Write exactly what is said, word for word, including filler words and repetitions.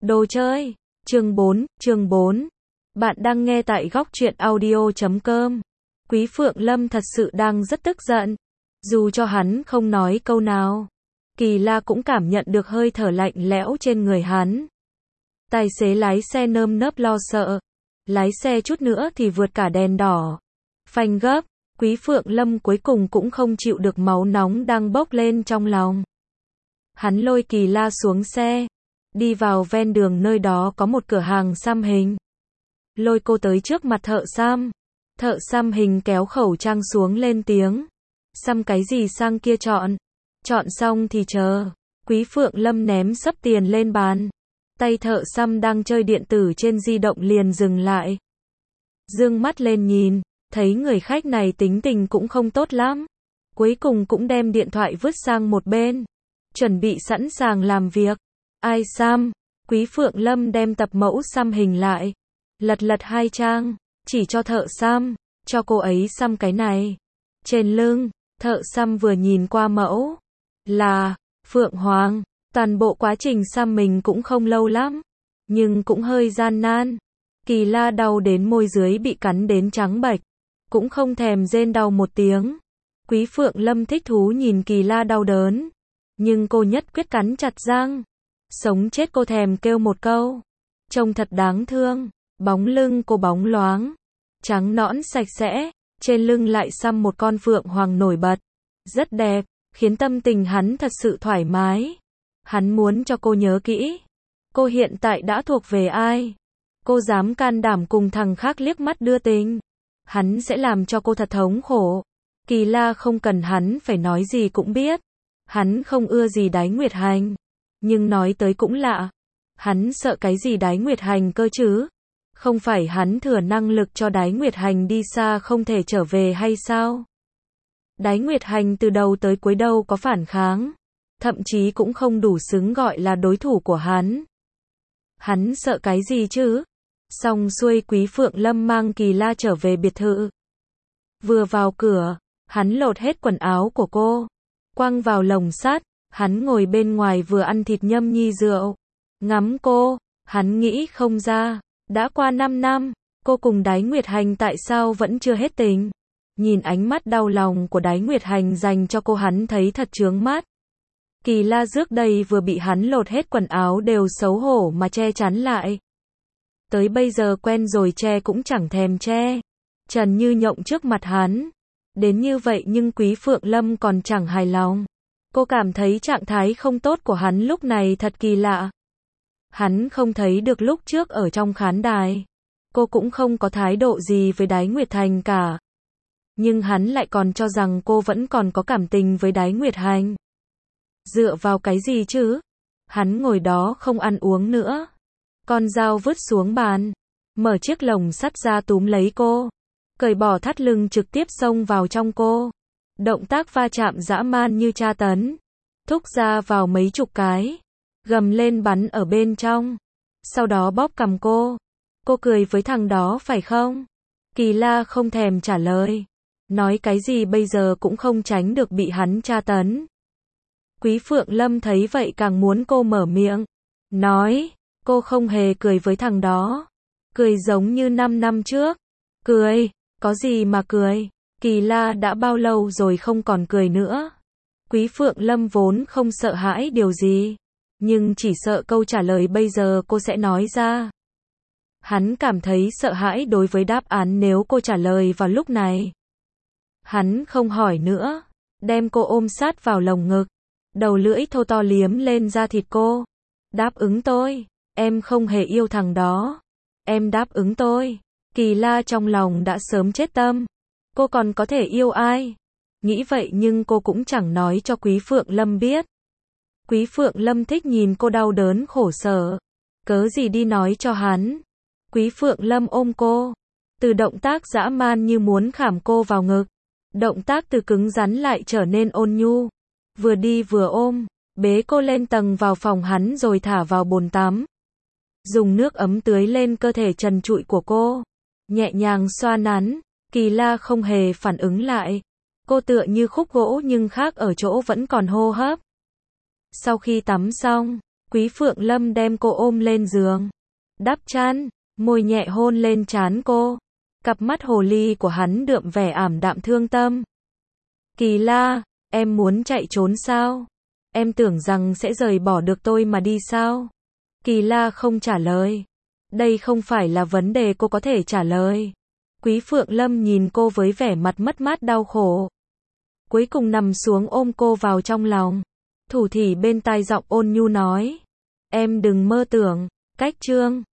Đồ chơi. Chương bốn, chương bốn. Bạn đang nghe tại góc truyện audio chấm com. Quý Phượng Lâm thật sự đang rất tức giận. Dù cho hắn không nói câu nào, Kỳ La cũng cảm nhận được hơi thở lạnh lẽo trên người hắn. Tài xế lái xe nơm nớp lo sợ. Lái xe chút nữa thì vượt cả đèn đỏ. Phanh gấp, Quý Phượng Lâm cuối cùng cũng không chịu được máu nóng đang bốc lên trong lòng. Hắn lôi Kỳ La xuống xe, đi vào ven đường, nơi đó có một cửa hàng xăm hình. Lôi cô tới trước mặt thợ xăm. Thợ xăm hình kéo khẩu trang xuống lên tiếng. Xăm cái gì sang kia chọn. Chọn xong thì chờ. Quý Phượng Lâm ném sấp tiền lên bàn. Tay thợ xăm đang chơi điện tử trên di động liền dừng lại. Dương mắt lên nhìn, thấy người khách này tính tình cũng không tốt lắm. Cuối cùng cũng đem điện thoại vứt sang một bên. Chuẩn bị sẵn sàng làm việc. Ai xăm? Quý Phượng Lâm đem tập mẫu xăm hình lại. Lật lật hai trang, chỉ cho thợ xăm, cho cô ấy xăm cái này. Trên lưng, thợ xăm vừa nhìn qua mẫu. Là Phượng Hoàng. Toàn bộ quá trình xăm mình cũng không lâu lắm, nhưng cũng hơi gian nan. Kỳ La đau đến môi dưới bị cắn đến trắng bệch, cũng không thèm rên đau một tiếng. Quý Phượng Lâm thích thú nhìn Kỳ La đau đớn, nhưng cô nhất quyết cắn chặt răng. Sống chết cô thèm kêu một câu. Trông thật đáng thương. Bóng lưng cô bóng loáng, trắng nõn sạch sẽ, trên lưng lại xăm một con phượng hoàng nổi bật. Rất đẹp, khiến tâm tình hắn thật sự thoải mái. Hắn muốn cho cô nhớ kỹ. Cô hiện tại đã thuộc về ai? Cô dám can đảm cùng thằng khác liếc mắt đưa tình. Hắn sẽ làm cho cô thật thống khổ. Kỳ La không cần hắn phải nói gì cũng biết. Hắn không ưa gì Đái Nguyệt Hành. Nhưng nói tới cũng lạ. Hắn sợ cái gì Đái Nguyệt Hành cơ chứ? Không phải hắn thừa năng lực cho Đái Nguyệt Hành đi xa không thể trở về hay sao? Đái Nguyệt Hành từ đầu tới cuối đâu có phản kháng. Thậm chí cũng không đủ xứng gọi là đối thủ của hắn. Hắn sợ cái gì chứ? Xong xuôi, Quý Phượng Lâm mang Kỳ La trở về biệt thự. Vừa vào cửa, hắn lột hết quần áo của cô, quăng vào lồng sắt. Hắn ngồi bên ngoài vừa ăn thịt nhâm nhi rượu, ngắm cô. Hắn nghĩ không ra, đã qua năm năm, cô cùng Đái Nguyệt Hành tại sao vẫn chưa hết tình. Nhìn ánh mắt đau lòng của Đái Nguyệt Hành dành cho cô, hắn thấy thật chướng mắt. Kỳ La trước đây vừa bị hắn lột hết quần áo đều xấu hổ mà che chắn lại. Tới bây giờ quen rồi che cũng chẳng thèm che. Trần như nhộng trước mặt hắn. Đến như vậy nhưng Quý Phượng Lâm còn chẳng hài lòng. Cô cảm thấy trạng thái không tốt của hắn lúc này thật kỳ lạ. Hắn không thấy được lúc trước ở trong khán đài. Cô cũng không có thái độ gì với Đái Nguyệt Hành cả. Nhưng hắn lại còn cho rằng cô vẫn còn có cảm tình với Đái Nguyệt Hành. Dựa vào cái gì chứ? Hắn ngồi đó không ăn uống nữa. Con dao vứt xuống bàn. Mở chiếc lồng sắt ra túm lấy cô. Cởi bỏ thắt lưng trực tiếp xông vào trong cô. Động tác va chạm dã man như tra tấn. Thúc ra vào mấy chục cái. Gầm lên bắn ở bên trong. Sau đó bóp cằm cô. Cô cười với thằng đó phải không? Kỳ La không thèm trả lời. Nói cái gì bây giờ cũng không tránh được bị hắn tra tấn. Quý Phượng Lâm thấy vậy càng muốn cô mở miệng. Nói, cô không hề cười với thằng đó. Cười giống như năm năm trước. Cười, có gì mà cười. Kỳ La đã bao lâu rồi không còn cười nữa. Quý Phượng Lâm vốn không sợ hãi điều gì. Nhưng chỉ sợ câu trả lời bây giờ cô sẽ nói ra. Hắn cảm thấy sợ hãi đối với đáp án nếu cô trả lời vào lúc này. Hắn không hỏi nữa. Đem cô ôm sát vào lồng ngực. Đầu lưỡi thô to liếm lên da thịt cô. Đáp ứng tôi. Em không hề yêu thằng đó. Em đáp ứng tôi. Kỳ La trong lòng đã sớm chết tâm. Cô còn có thể yêu ai? Nghĩ vậy nhưng cô cũng chẳng nói cho Quý Phượng Lâm biết. Quý Phượng Lâm thích nhìn cô đau đớn khổ sở. Cớ gì đi nói cho hắn. Quý Phượng Lâm ôm cô. Từ động tác dã man như muốn khảm cô vào ngực. Động tác từ cứng rắn lại trở nên ôn nhu. Vừa đi vừa ôm. Bế cô lên tầng vào phòng hắn rồi thả vào bồn tắm. Dùng nước ấm tưới lên cơ thể trần trụi của cô. Nhẹ nhàng xoa nắn. Kỳ La không hề phản ứng lại. Cô tựa như khúc gỗ nhưng khác ở chỗ vẫn còn hô hấp. Sau khi tắm xong, Quý Phượng Lâm đem cô ôm lên giường, đắp chăn, môi nhẹ hôn lên trán cô. Cặp mắt hồ ly của hắn đượm vẻ ảm đạm thương tâm. Kỳ La, em muốn chạy trốn sao? Em tưởng rằng sẽ rời bỏ được tôi mà đi sao? Kỳ La không trả lời. Đây không phải là vấn đề cô có thể trả lời. Quý Phượng Lâm nhìn cô với vẻ mặt mất mát đau khổ. Cuối cùng nằm xuống ôm cô vào trong lòng. Thủ thỉ bên tai giọng ôn nhu nói. Em đừng mơ tưởng. Cách chương